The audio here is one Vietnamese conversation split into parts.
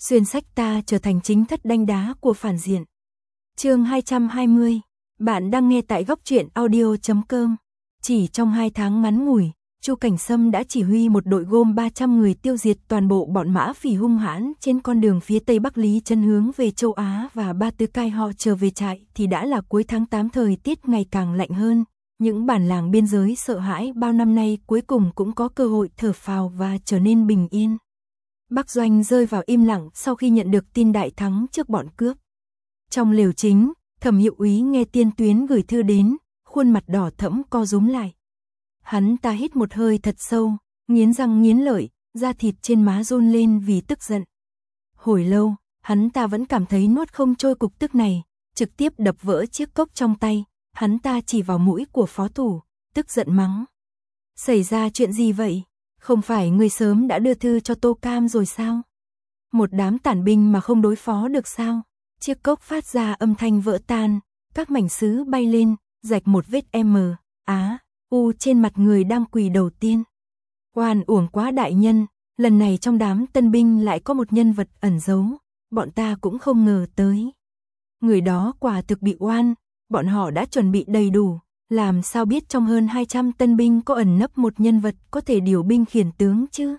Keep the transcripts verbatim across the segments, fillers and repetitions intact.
xuyên sách ta trở thành chính thất đanh đá của phản diện. Chương hai trăm hai mươi, bạn đang nghe tại góc truyện audio chấm com. Chỉ trong hai tháng ngắn ngủi, Chu Cảnh Sâm đã chỉ huy một đội gồm ba trăm người tiêu diệt toàn bộ bọn mã phỉ hung hãn trên con đường phía tây bắc Lý Chân hướng về châu Á, và Ba Tư Cai họ trở về trại thì đã là cuối tháng tám, thời tiết ngày càng lạnh hơn. Những bản làng biên giới sợ hãi bao năm nay cuối cùng cũng có cơ hội thở phào và trở nên bình yên. Bắc Doanh rơi vào im lặng sau khi nhận được tin đại thắng trước bọn cướp. Trong lều chính, Thẩm Hiệu Úy nghe Tiên Tuyến gửi thư đến, khuôn mặt đỏ thẫm co rúm lại. Hắn ta hít một hơi thật sâu, nghiến răng nghiến lợi, da thịt trên má run lên vì tức giận. Hồi lâu, hắn ta vẫn cảm thấy nuốt không trôi cục tức này, trực tiếp đập vỡ chiếc cốc trong tay, hắn ta chỉ vào mũi của phó thủ, tức giận mắng. Xảy ra chuyện gì vậy? Không phải ngươi sớm đã đưa thư cho Tô Cam rồi sao? Một đám tản binh mà không đối phó được sao? Chiếc cốc phát ra âm thanh vỡ tan, các mảnh sứ bay lên, rạch một vết M, Á, U trên mặt người đang quỳ đầu tiên. Oan uổng quá đại nhân, lần này trong đám tân binh lại có một nhân vật ẩn giấu, bọn ta cũng không ngờ tới. Người đó quả thực bị oan, bọn họ đã chuẩn bị đầy đủ, làm sao biết trong hơn hai trăm tân binh có ẩn nấp một nhân vật có thể điều binh khiển tướng chứ?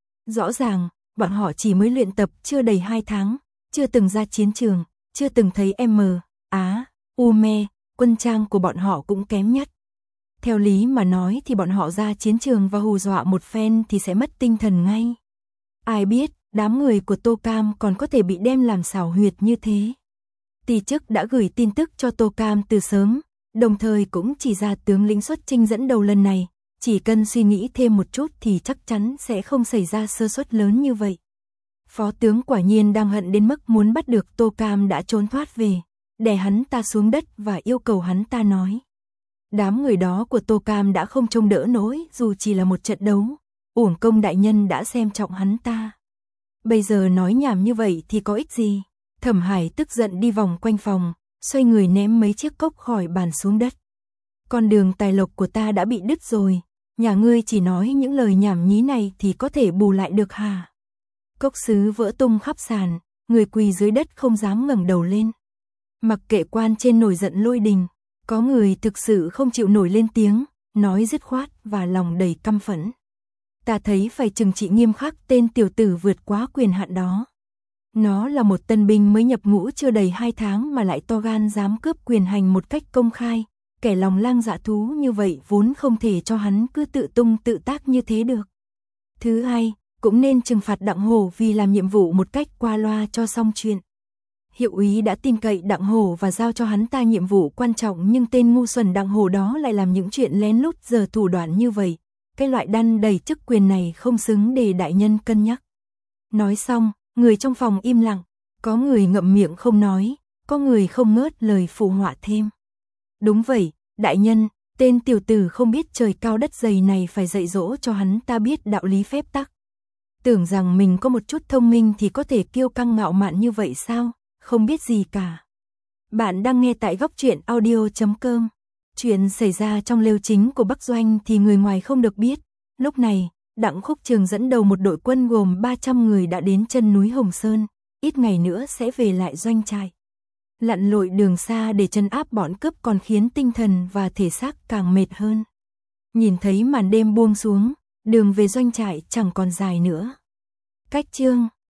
Rõ ràng, bọn họ chỉ mới luyện tập chưa đầy hai tháng, chưa từng ra chiến trường, chưa từng thấy M, Á, U me, quân trang của bọn họ cũng kém nhất. Theo lý mà nói thì bọn họ ra chiến trường và hù dọa một phen thì sẽ mất tinh thần ngay. Ai biết, đám người của Tô Cam còn có thể bị đem làm xảo huyệt như thế. Tỷ chức đã gửi tin tức cho Tô Cam từ sớm, đồng thời cũng chỉ ra tướng lĩnh xuất chinh dẫn đầu lần này, chỉ cần suy nghĩ thêm một chút thì chắc chắn sẽ không xảy ra sơ suất lớn như vậy. Phó tướng quả nhiên đang hận đến mức muốn bắt được Tô Cam đã trốn thoát về, đè hắn ta xuống đất và yêu cầu hắn ta nói. Đám người đó của Tô Cam đã không trông đỡ nổi dù chỉ là một trận đấu, uổng công đại nhân đã xem trọng hắn ta. Bây giờ nói nhảm như vậy thì có ích gì? Thẩm Hải tức giận đi vòng quanh phòng, xoay người ném mấy chiếc cốc khỏi bàn xuống đất. Con đường tài lộc của ta đã bị đứt rồi, nhà ngươi chỉ nói những lời nhảm nhí này thì có thể bù lại được hả? Cốc sứ vỡ tung khắp sàn, người quỳ dưới đất không dám ngẩng đầu lên. Mặc kệ quan trên nổi giận lôi đình, có người thực sự không chịu nổi lên tiếng, nói dứt khoát và lòng đầy căm phẫn. Ta thấy phải trừng trị nghiêm khắc tên tiểu tử vượt quá quyền hạn đó. Nó là một tân binh mới nhập ngũ chưa đầy hai tháng mà lại to gan dám cướp quyền hành một cách công khai, kẻ lòng lang dạ thú như vậy vốn không thể cho hắn cứ tự tung tự tác như thế được. Thứ hai, cũng nên trừng phạt Đặng Hổ vì làm nhiệm vụ một cách qua loa cho xong chuyện. Hiệu úy đã tin cậy Đặng Hổ và giao cho hắn ta nhiệm vụ quan trọng, nhưng tên ngu xuẩn Đặng Hổ đó lại làm những chuyện lén lút giờ thủ đoạn như vậy. Cái loại đăn đầy chức quyền này không xứng để đại nhân cân nhắc. Nói xong, người trong phòng im lặng, có người ngậm miệng không nói, có người không ngớt lời phụ họa thêm. Đúng vậy, đại nhân, tên tiểu tử không biết trời cao đất dày này phải dạy dỗ cho hắn ta biết đạo lý phép tắc. Tưởng rằng mình có một chút thông minh thì có thể kiêu căng ngạo mạn như vậy sao? Không biết gì cả. Bạn đang nghe tại góc truyện audio chấm com. Chuyện xảy ra trong lều chính của Bắc Doanh thì người ngoài không được biết. Lúc này, Đặng Khúc Trường dẫn đầu một đội quân gồm ba trăm người đã đến chân núi Hồng Sơn, ít ngày nữa sẽ về lại doanh trại. Lặn lội đường xa để trấn áp bọn cướp còn khiến tinh thần và thể xác càng mệt hơn. Nhìn thấy màn đêm buông xuống, đường về doanh trại chẳng còn dài nữa. Cách chương